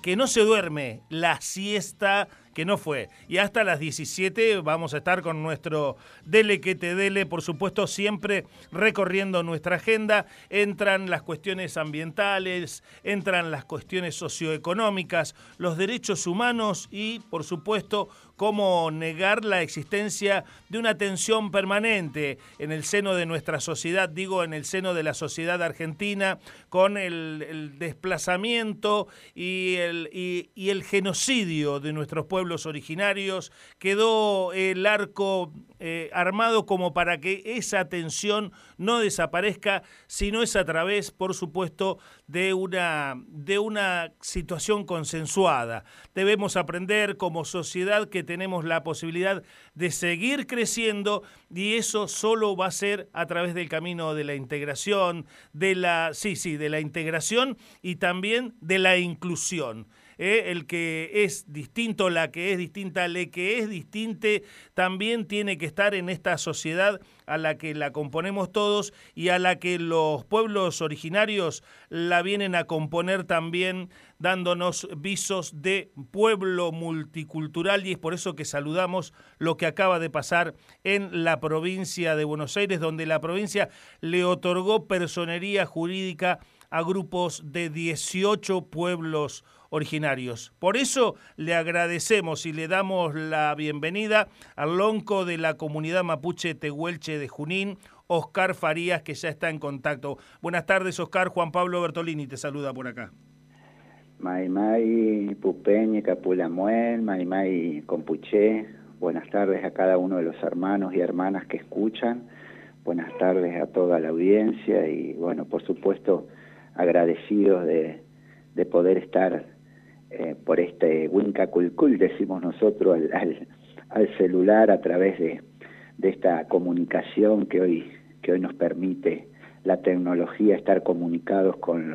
que no se duerme, la siesta que no fue. Y hasta las 17 vamos a estar con nuestro Dele que te dele, por supuesto, siempre recorriendo nuestra agenda. Entran las cuestiones ambientales, entran las cuestiones socioeconómicas, los derechos humanos y, por supuesto, cómo negar la existencia de una tensión permanente en el seno de nuestra sociedad, digo, en el seno de la sociedad argentina, con el desplazamiento y el genocidio de nuestros pueblos originarios. Quedó el arco armado como para que esa tensión no desaparezca, sino es a través, por supuesto, de una situación consensuada. Debemos aprender como sociedad que tenemos la posibilidad de seguir creciendo y eso solo va a ser a través del camino de la integración, de la integración y también de la inclusión. El que es distinto, la que es distinta, le que es distinte, también tiene que estar en esta sociedad a la que la componemos todos y a la que los pueblos originarios la vienen a componer también, dándonos visos de pueblo multicultural, y es por eso que saludamos lo que acaba de pasar en la provincia de Buenos Aires, donde la provincia le otorgó personería jurídica a grupos de 18 pueblos originarios. Por eso le agradecemos y le damos la bienvenida al lonco de la comunidad mapuche tehuelche de Junín, Oscar Farías, que ya está en contacto. Buenas tardes, Oscar. Juan Pablo Bertolini te saluda por acá. Mai Pupeñe, Capulamuén, Mai Compuché. Buenas tardes a cada uno de los hermanos y hermanas que escuchan. Buenas tardes a toda la audiencia y, bueno, por supuesto, agradecidos de poder estar por este Wincaculcul, decimos nosotros, al celular a través de esta comunicación que hoy nos permite la tecnología, estar comunicados con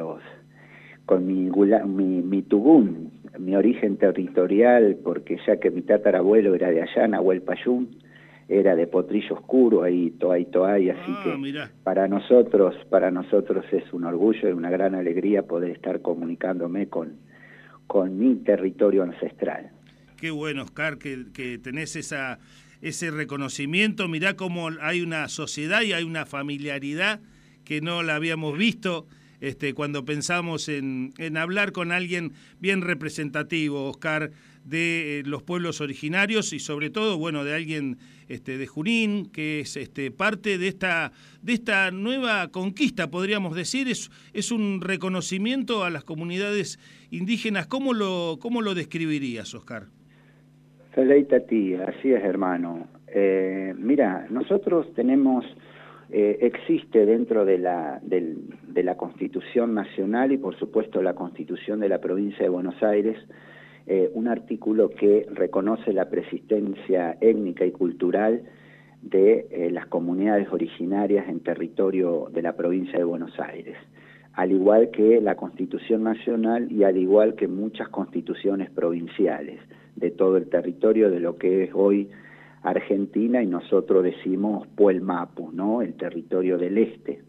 mi tugún, mi origen territorial, porque ya que mi tatarabuelo era de allá, Nahuel Payún, era de Potrillo Oscuro, ahí Toay, así que mirá. para nosotros es un orgullo y una gran alegría poder estar comunicándome con mi territorio ancestral. Qué bueno, Oscar, que tenés ese reconocimiento. Mirá cómo hay una sociedad y hay una familiaridad que no la habíamos visto cuando pensamos en hablar con alguien bien representativo, Oscar, de los pueblos originarios y sobre todo, bueno, de alguien de Junín, que es parte de esta nueva conquista, podríamos decir. Es un reconocimiento a las comunidades indígenas. ¿Cómo lo describirías, Oscar? Feleita a ti, así es, hermano. Mira, nosotros tenemos, existe dentro de la Constitución Nacional y por supuesto la Constitución de la Provincia de Buenos Aires, un artículo que reconoce la persistencia étnica y cultural de las comunidades originarias en territorio de la provincia de Buenos Aires, al igual que la Constitución Nacional y al igual que muchas constituciones provinciales de todo el territorio de lo que es hoy Argentina, y nosotros decimos Puelmapu, ¿no? El territorio del este.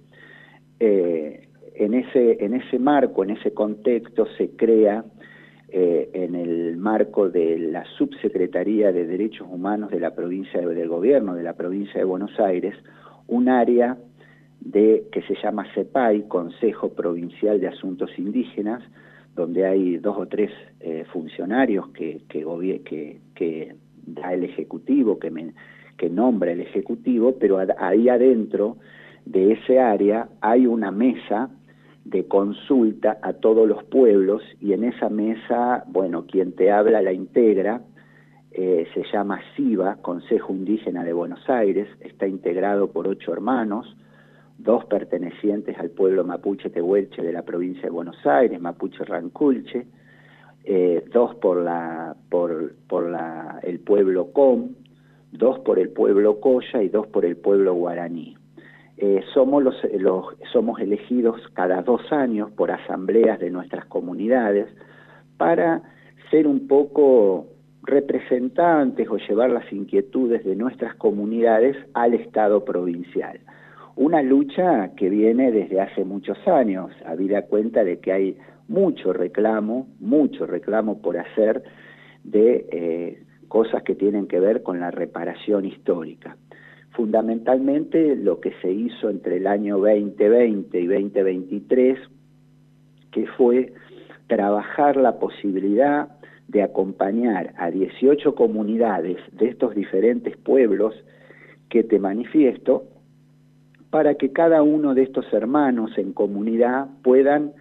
En ese marco, en ese contexto, se crea en el marco de la Subsecretaría de Derechos Humanos de la provincia del gobierno de la provincia de Buenos Aires, un área que se llama CEPAI, Consejo Provincial de Asuntos Indígenas, donde hay 2 o 3 funcionarios que da el Ejecutivo, que nombra el Ejecutivo, pero ahí adentro de ese área hay una mesa de consulta a todos los pueblos, y en esa mesa, bueno, quien te habla la integra, se llama SIVA, Consejo Indígena de Buenos Aires, está integrado por 8 hermanos, 2 pertenecientes al pueblo mapuche tehuelche de la provincia de Buenos Aires, mapuche ranculche, 2 por el pueblo Com, 2 por el pueblo Coya y 2 por el pueblo guaraní. Somos elegidos cada 2 años por asambleas de nuestras comunidades para ser un poco representantes o llevar las inquietudes de nuestras comunidades al Estado provincial. Una lucha que viene desde hace muchos años, habida cuenta de que hay mucho reclamo por hacer de cosas que tienen que ver con la reparación histórica. Fundamentalmente lo que se hizo entre el año 2020 y 2023, que fue trabajar la posibilidad de acompañar a 18 comunidades de estos diferentes pueblos que te manifiesto, para que cada uno de estos hermanos en comunidad puedan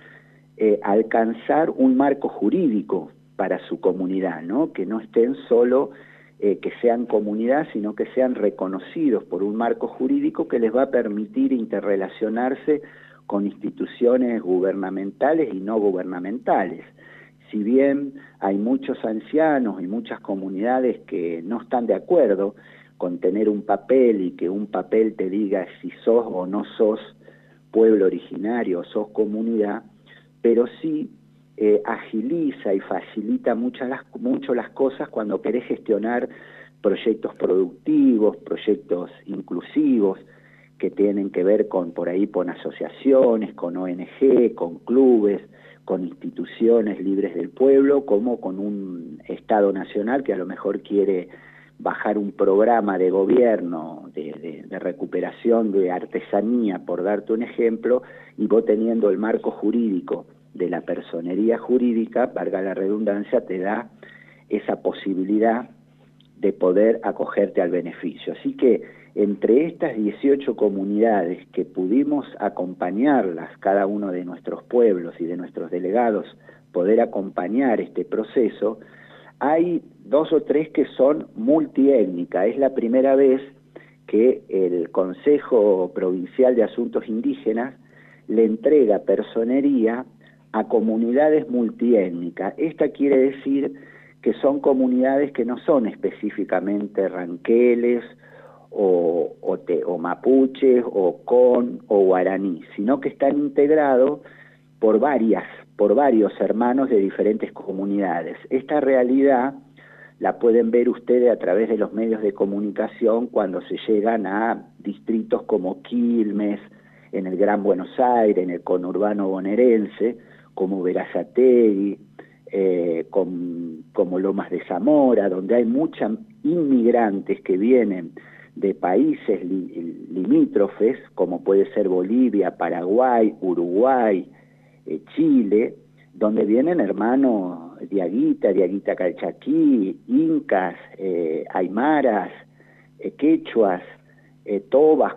alcanzar un marco jurídico para su comunidad, ¿no? Que no estén solo, que sean comunidad, sino que sean reconocidos por un marco jurídico que les va a permitir interrelacionarse con instituciones gubernamentales y no gubernamentales. Si bien hay muchos ancianos y muchas comunidades que no están de acuerdo con tener un papel y que un papel te diga si sos o no sos pueblo originario, sos comunidad, pero sí agiliza y facilita mucho las cosas cuando querés gestionar proyectos productivos, proyectos inclusivos, que tienen que ver con, por ahí, con asociaciones, con ONG, con clubes, con instituciones libres del pueblo, como con un Estado nacional que a lo mejor quiere bajar un programa de gobierno de recuperación de artesanía, por darte un ejemplo, y vos teniendo el marco jurídico de la personería jurídica, valga la redundancia, te da esa posibilidad de poder acogerte al beneficio. Así que entre estas 18 comunidades que pudimos acompañarlas, cada uno de nuestros pueblos y de nuestros delegados, poder acompañar este proceso, hay 2 o 3 que son multiétnicas. Es la primera vez que el Consejo Provincial de Asuntos Indígenas le entrega personería a comunidades multiétnicas. Esta quiere decir que son comunidades que no son específicamente ranqueles o mapuches o con o guaraní, sino que están integrados por varios hermanos de diferentes comunidades. Esta realidad la pueden ver ustedes a través de los medios de comunicación cuando se llegan a distritos como Quilmes, en el Gran Buenos Aires, en el conurbano bonaerense, como Berazategui, como Lomas de Zamora, donde hay muchos inmigrantes que vienen de países limítrofes, como puede ser Bolivia, Paraguay, Uruguay, Chile, donde vienen hermanos Diaguita Calchaquí, incas, aymaras, quechuas, tobas,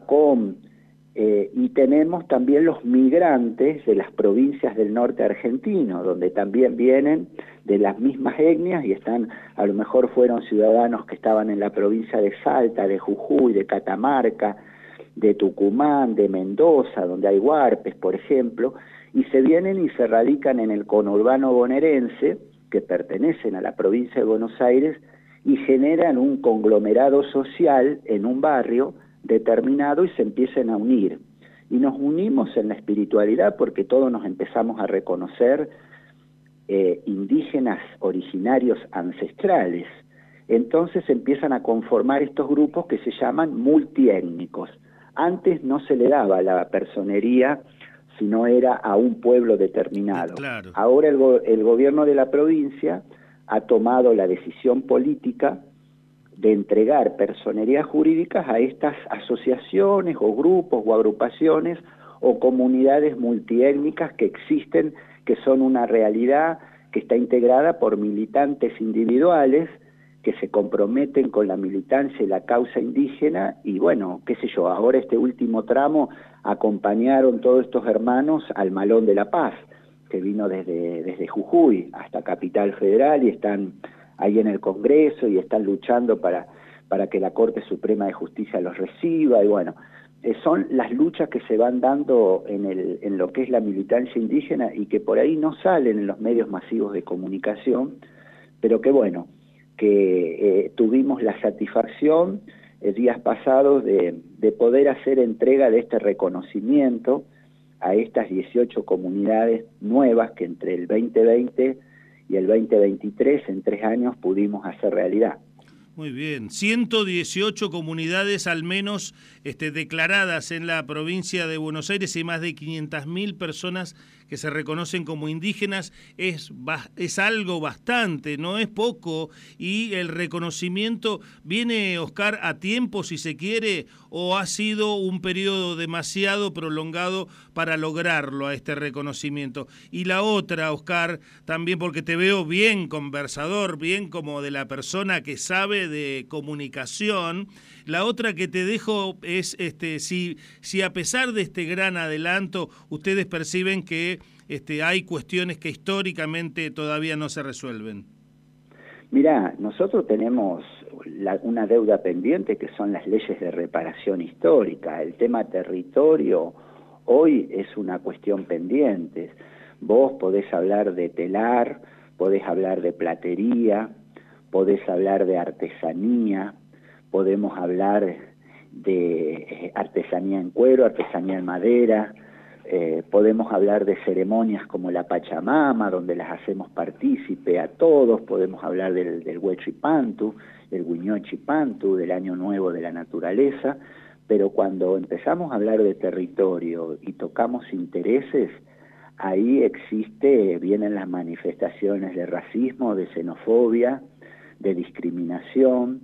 y tenemos también los migrantes de las provincias del norte argentino, donde también vienen de las mismas etnias y están, a lo mejor fueron ciudadanos que estaban en la provincia de Salta, de Jujuy, de Catamarca, de Tucumán, de Mendoza, donde hay huarpes, por ejemplo, y se vienen y se radican en el conurbano bonaerense, que pertenecen a la provincia de Buenos Aires, y generan un conglomerado social en un barrio determinado y se empiezan a unir. Y nos unimos en la espiritualidad porque todos nos empezamos a reconocer indígenas originarios ancestrales. Entonces empiezan a conformar estos grupos que se llaman multiétnicos. Antes no se le daba la personería si no era a un pueblo determinado. Claro. Ahora el gobierno de la provincia ha tomado la decisión política de entregar personerías jurídicas a estas asociaciones o grupos o agrupaciones o comunidades multiétnicas que existen, que son una realidad que está integrada por militantes individuales que se comprometen con la militancia y la causa indígena, y bueno, qué sé yo, ahora este último tramo acompañaron todos estos hermanos al Malón de la Paz, que vino desde Jujuy hasta Capital Federal y están ahí en el Congreso y están luchando para que la Corte Suprema de Justicia los reciba, y bueno, son las luchas que se van dando en lo que es la militancia indígena y que por ahí no salen en los medios masivos de comunicación, pero que bueno, que tuvimos la satisfacción días pasados de poder hacer entrega de este reconocimiento a estas 18 comunidades nuevas que entre el 2020 y el 2023, en 3 años, pudimos hacer realidad. Muy bien, 118 comunidades al menos declaradas en la provincia de Buenos Aires y más de 500.000 personas que se reconocen como indígenas. Es algo bastante, no es poco, y el reconocimiento viene, Oscar, a tiempo si se quiere, o ha sido un periodo demasiado prolongado para lograrlo a este reconocimiento. Y la otra, Oscar, también porque te veo bien conversador, bien como de la persona que sabe de comunicación. La otra que te dejo es si a pesar de este gran adelanto ustedes perciben que hay cuestiones que históricamente todavía no se resuelven. Mirá, nosotros tenemos una deuda pendiente que son las leyes de reparación histórica. El tema territorio hoy es una cuestión pendiente. Vos podés hablar de telar, podés hablar de platería, podés hablar de artesanía, podemos hablar de artesanía en cuero, artesanía en madera, podemos hablar de ceremonias como la Pachamama, donde las hacemos partícipe a todos, podemos hablar del Huechipantu, del Huiñochipantu, del Año Nuevo de la Naturaleza, pero cuando empezamos a hablar de territorio y tocamos intereses, ahí vienen las manifestaciones de racismo, de xenofobia, de discriminación,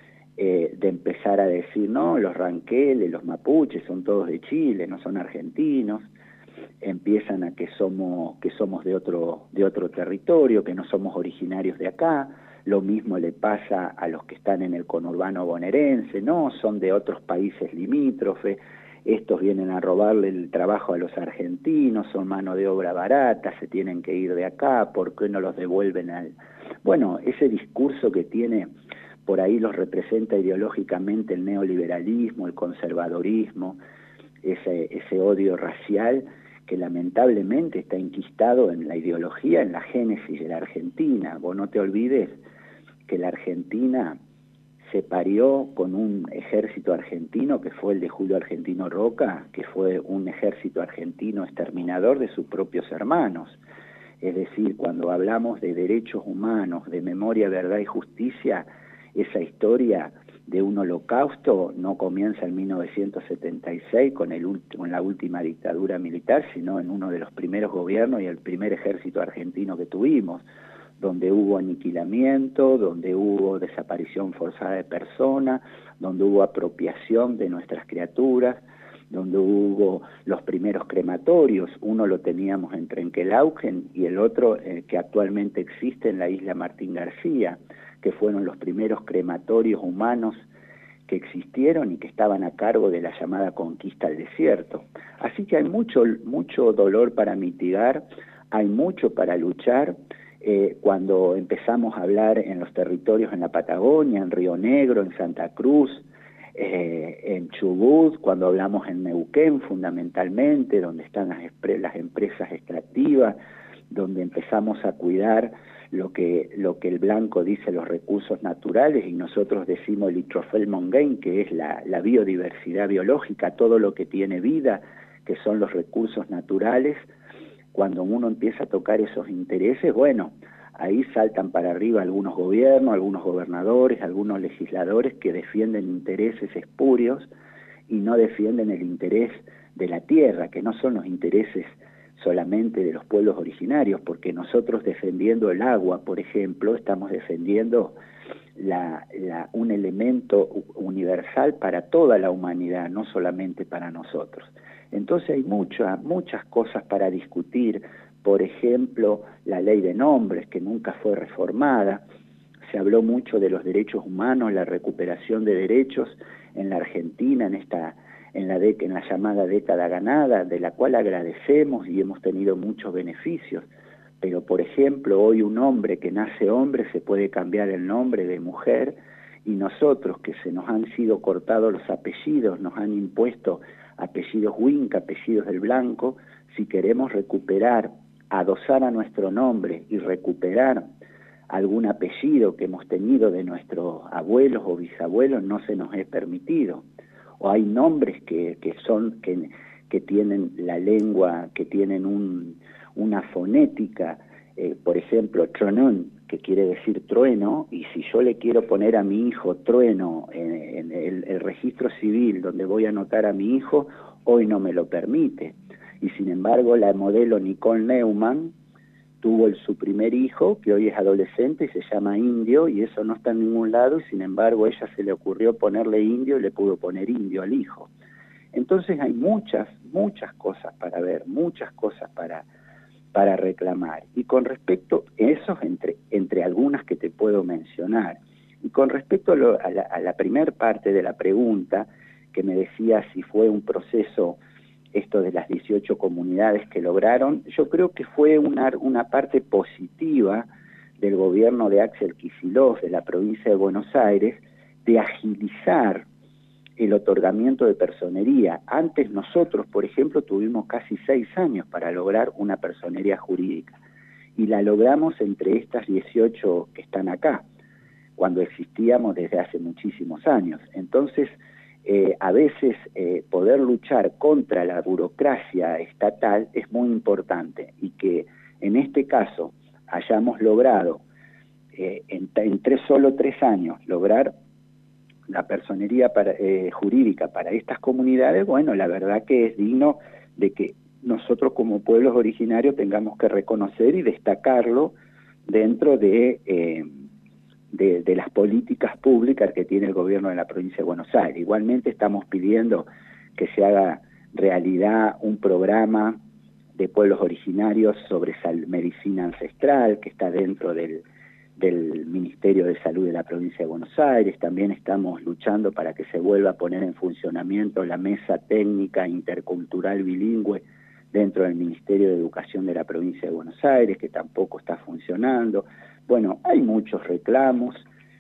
de empezar a decir, no, los ranqueles, los mapuches son todos de Chile, no son argentinos, empiezan a que somos de otro territorio, que no somos originarios de acá. Lo mismo le pasa a los que están en el conurbano bonaerense, no, son de otros países limítrofes, estos vienen a robarle el trabajo a los argentinos, son mano de obra barata, se tienen que ir de acá, ¿por qué no los devuelven al...? Bueno, ese discurso que tiene, por ahí los representa ideológicamente el neoliberalismo, el conservadorismo, ese odio racial que lamentablemente está enquistado en la ideología, en la génesis de la Argentina. Vos no te olvides que la Argentina se parió con un ejército argentino que fue el de Julio Argentino Roca, que fue un ejército argentino exterminador de sus propios hermanos. Es decir, cuando hablamos de derechos humanos, de memoria, verdad y justicia, esa historia de un holocausto no comienza en 1976 con la última dictadura militar, sino en uno de los primeros gobiernos y el primer ejército argentino que tuvimos, donde hubo aniquilamiento, donde hubo desaparición forzada de personas, donde hubo apropiación de nuestras criaturas, donde hubo los primeros crematorios. Uno lo teníamos en Trenquelauquen y el otro que actualmente existe en la isla Martín García, que fueron los primeros crematorios humanos que existieron y que estaban a cargo de la llamada conquista al desierto. Así que hay mucho dolor para mitigar, hay mucho para luchar. Cuando empezamos a hablar en los territorios en la Patagonia, en Río Negro, en Santa Cruz, en Chubut, cuando hablamos en Neuquén fundamentalmente, donde están las empresas extractivas, donde empezamos a cuidar lo que el blanco dice los recursos naturales y nosotros decimos el Itrofel Mongain, que es la biodiversidad biológica, todo lo que tiene vida, que son los recursos naturales. Cuando uno empieza a tocar esos intereses, bueno, ahí saltan para arriba algunos gobiernos, algunos gobernadores, algunos legisladores que defienden intereses espurios y no defienden el interés de la tierra, que no son los intereses solamente de los pueblos originarios, porque nosotros defendiendo el agua, por ejemplo, estamos defendiendo un elemento universal para toda la humanidad, no solamente para nosotros. Entonces hay muchas cosas para discutir, por ejemplo, la ley de nombres, que nunca fue reformada. Se habló mucho de los derechos humanos, la recuperación de derechos en la Argentina, en la llamada década ganada, de la cual agradecemos y hemos tenido muchos beneficios. Pero, por ejemplo, hoy un hombre que nace hombre se puede cambiar el nombre de mujer, y nosotros que se nos han sido cortados los apellidos, nos han impuesto apellidos Huinca, apellidos del blanco, si queremos recuperar, adosar a nuestro nombre y recuperar algún apellido que hemos tenido de nuestros abuelos o bisabuelos, no se nos es permitido. O hay nombres que tienen la lengua, que tienen una fonética, por ejemplo, Tronun, que quiere decir trueno, y si yo le quiero poner a mi hijo trueno en el registro civil donde voy a anotar a mi hijo, hoy no me lo permite. Y sin embargo, la modelo Nicole Neumann tuvo su primer hijo, que hoy es adolescente y se llama Indio, y eso no está en ningún lado, y sin embargo, a ella se le ocurrió ponerle Indio y le pudo poner Indio al hijo. Entonces hay muchas cosas para ver, muchas cosas para reclamar. Y con respecto, eso entre algunas que te puedo mencionar, y con respecto a la primer parte de la pregunta, que me decía si fue un proceso esto de las 18 comunidades que lograron, yo creo que fue una parte positiva del gobierno de Axel Kicillof de la provincia de Buenos Aires, de agilizar el otorgamiento de personería. Antes nosotros, por ejemplo, tuvimos casi 6 años para lograr una personería jurídica, y la logramos entre estas 18 que están acá, cuando existíamos desde hace muchísimos años. Entonces, a veces poder luchar contra la burocracia estatal es muy importante, y que en este caso hayamos logrado solo 3 años lograr la personería jurídica para estas comunidades, bueno, la verdad que es digno de que nosotros como pueblos originarios tengamos que reconocer y destacarlo dentro de las políticas públicas que tiene el gobierno de la provincia de Buenos Aires. Igualmente estamos pidiendo que se haga realidad un programa de pueblos originarios sobre medicina ancestral, que está dentro del Ministerio de Salud de la provincia de Buenos Aires. También estamos luchando para que se vuelva a poner en funcionamiento la mesa técnica intercultural bilingüe dentro del Ministerio de Educación de la provincia de Buenos Aires, que tampoco está funcionando. Bueno, hay muchos reclamos,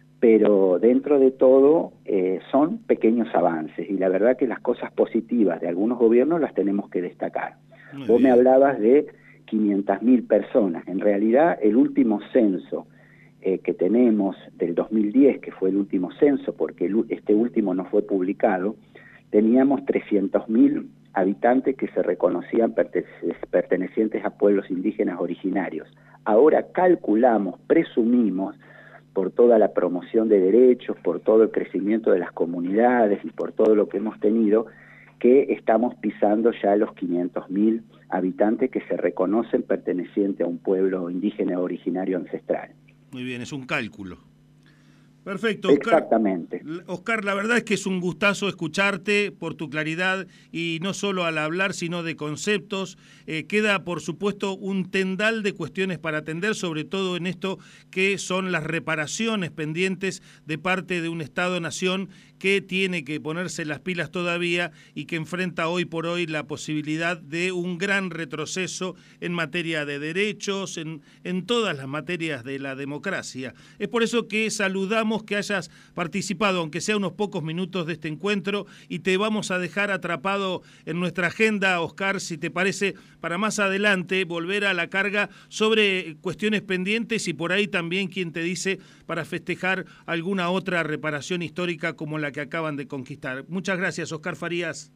pero dentro de todo son pequeños avances, y la verdad que las cosas positivas de algunos gobiernos las tenemos que destacar. Vos me hablabas de 500.000 personas. En realidad, el último censo que tenemos del 2010, que fue el último censo, porque este último no fue publicado, teníamos 300.000 habitantes que se reconocían pertenecientes a pueblos indígenas originarios. Ahora calculamos, presumimos, por toda la promoción de derechos, por todo el crecimiento de las comunidades y por todo lo que hemos tenido, que estamos pisando ya los 500.000 habitantes que se reconocen pertenecientes a un pueblo indígena originario ancestral. Muy bien, es un cálculo. Perfecto, Oscar. Exactamente. Oscar, la verdad es que es un gustazo escucharte por tu claridad, y no solo al hablar, sino de conceptos. Queda, por supuesto, un tendal de cuestiones para atender, sobre todo en esto que son las reparaciones pendientes de parte de un Estado-nación que tiene que ponerse las pilas todavía y que enfrenta hoy por hoy la posibilidad de un gran retroceso en materia de derechos, en todas las materias de la democracia. Es por eso que saludamos que hayas participado, aunque sea unos pocos minutos, de este encuentro, y te vamos a dejar atrapado en nuestra agenda, Oscar, si te parece, para más adelante volver a la carga sobre cuestiones pendientes, y por ahí también, quien te dice, para festejar alguna otra reparación histórica como la que acaban de conquistar. Muchas gracias, Oscar Farías.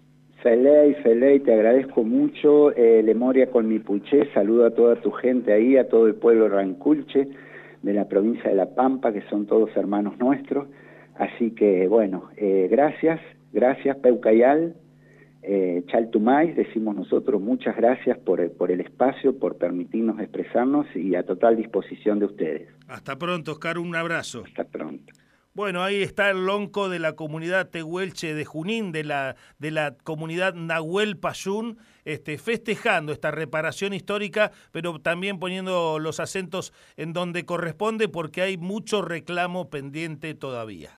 Feley, te agradezco mucho. Lemoria con mi puché, saludo a toda tu gente ahí, a todo el pueblo Ranculche de la provincia de La Pampa, que son todos hermanos nuestros. Así que, bueno, gracias, Peucayal, Chaltumay, decimos nosotros, muchas gracias por el espacio, por permitirnos expresarnos, y a total disposición de ustedes. Hasta pronto, Oscar, un abrazo. Hasta pronto. Bueno, ahí está el lonco de la comunidad tehuelche de Junín, de la comunidad Nahuel Payún, festejando esta reparación histórica, pero también poniendo los acentos en donde corresponde, porque hay mucho reclamo pendiente todavía.